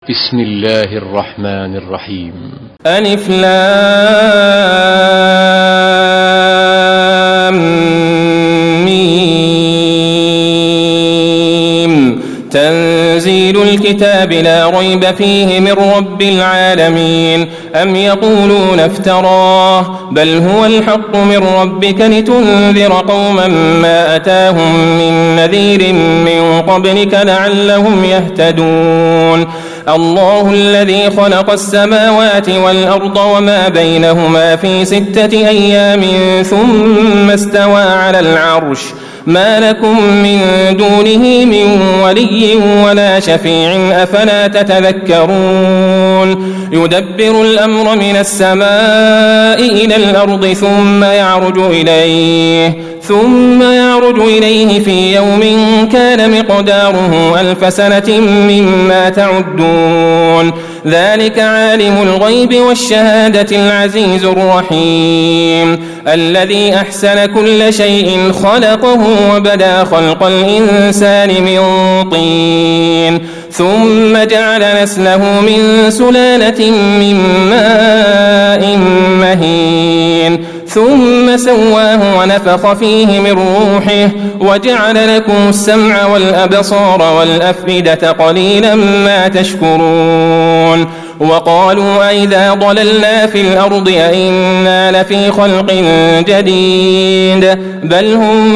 بسم الله الرحمن الرحيم. ألف لام ميم. تنزيل الكتاب لا ريب فيه من رب العالمين. أم يقولون افتراه بل هو الحق من ربك لتنذر قوما ما أتاهم من نذير من قبلك لعلهم يهتدون. الله الذي خلق السماوات والأرض وما بينهما في 6 أيام ثم استوى على العرش ما لكم من دونه من ولي ولا شفيع أفلا تتذكرون. يدبر الأمر من السماء إلى الأرض ثم يعرج إليه في يوم كان مقداره 1000 سنة مما تعدون. ذلك عالم الغيب والشهادة العزيز الرحيم الذي أحسن كل شيء خلقه وبدأ خلق الإنسان من طين ثم جعل نسله من سلالة من ماء مهين ثم سواه ونفخ فيه من روحه وجعل لكم السمع والأبصار والأفئدة قليلا ما تشكرون. وقالوا أئذا ضللنا في الأرض أئنا لفي خلق جديد بل هم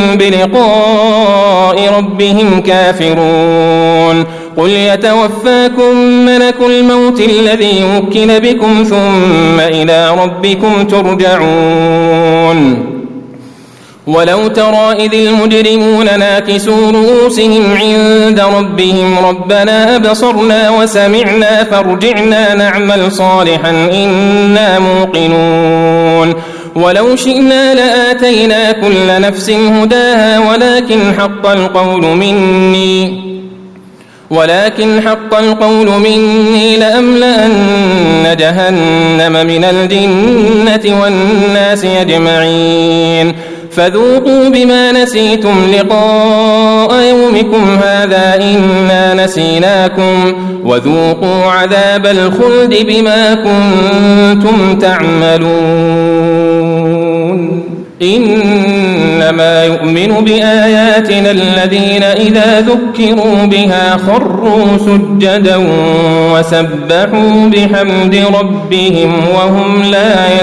بلقاء ربهم كافرون. قل يتوفاكم ملك الموت الذي وكل بكم ثم إلى ربكم ترجعون. ولو ترى إذ المجرمون ناكسوا رؤوسهم عند ربهم ربنا أبصرنا وسمعنا فارجعنا نعمل صالحا إنا موقنون. ولو شئنا لآتينا كل نفس هداها ولكن حق القول مني لأملأن جهنم من الجنة والناس أجمعين. فذوقوا بما نسيتم لقاء يومكم هذا إنا نسيناكم وذوقوا عذاب الخلد بما كنتم تعملون. إنما يؤمن بآياتنا الذين إذا ذكروا بها خروا سجدا وسبحوا بحمد ربهم وهم لا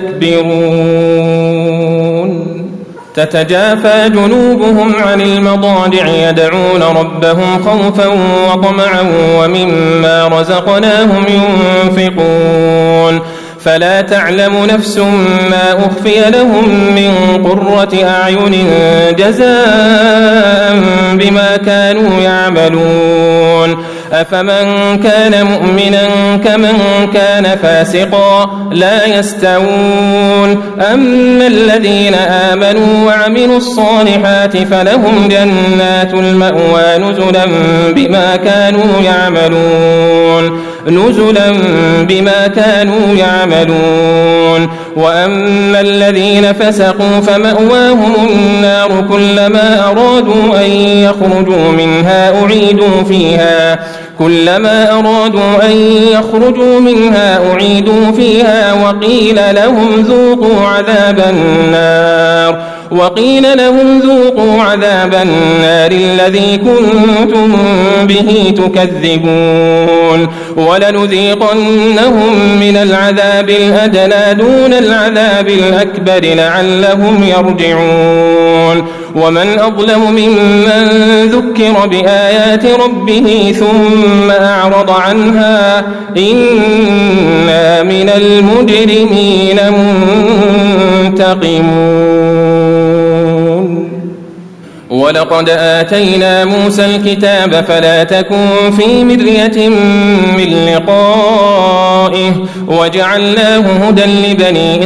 يستكبرون. تتجافى جنوبهم عن المضاجع يدعون ربهم خوفا وطمعا ومما رزقناهم ينفقون. فلا تعلم نفس ما أخفي لهم من قرة أعين جزاء بما كانوا يعملون. أفمن كان مؤمنا كمن كان فاسقا لا يستوون. أما الذين آمنوا وعملوا الصالحات فلهم جنات المأوى نزلا بما كانوا يعملون. وأما الذين فسقوا فمأواهم النار كلما أرادوا أن يخرجوا منها أعيدوا فيها وقيل لهم ذوقوا عذاب النار الذي كنتم به تكذبون. ولنذيقنهم من العذاب الأدنى دون العذاب الأكبر لعلهم يرجعون. ومن أظلم ممن ذكر بآيات ربه ثم أعرض عنها إنا من المجرمين منتقمون. ولقد آتينا موسى الكتاب فلا تكن في مرية من لقائه وجعلناه هدى لبني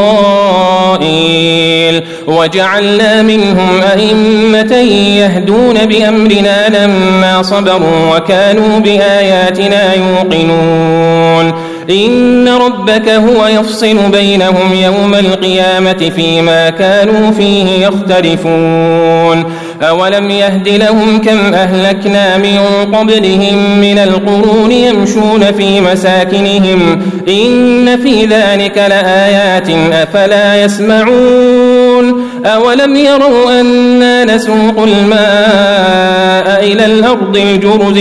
إسرائيل وجعلنا منهم أئمة يهدون بأمرنا لما صبروا وكانوا بآياتنا يوقنون. إن ربك هو يفصل بينهم يوم القيامة فيما كانوا فيه يختلفون. أولم يهد لهم كم أهلكنا من قبلهم من القرون يمشون في مساكنهم إن في ذلك لآيات أفلا يسمعون أولم يروا أنا نسوق الماء إلى الأرض الجرز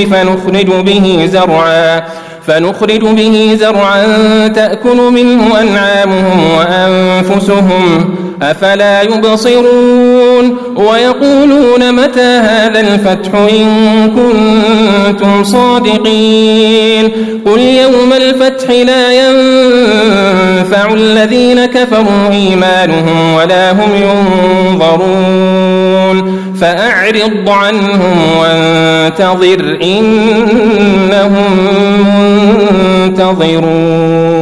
فنخرج به زرعا تأكل منه أنعامهم وأنفسهم أفلا يبصرون ويقولون متى هذا الفتح إن كنتم صادقين قل يوم الفتح لا ينفع الذين كفروا إيمانهم ولا هم ينظرون فأعرض عنهم وانتظر إنهم منتظرون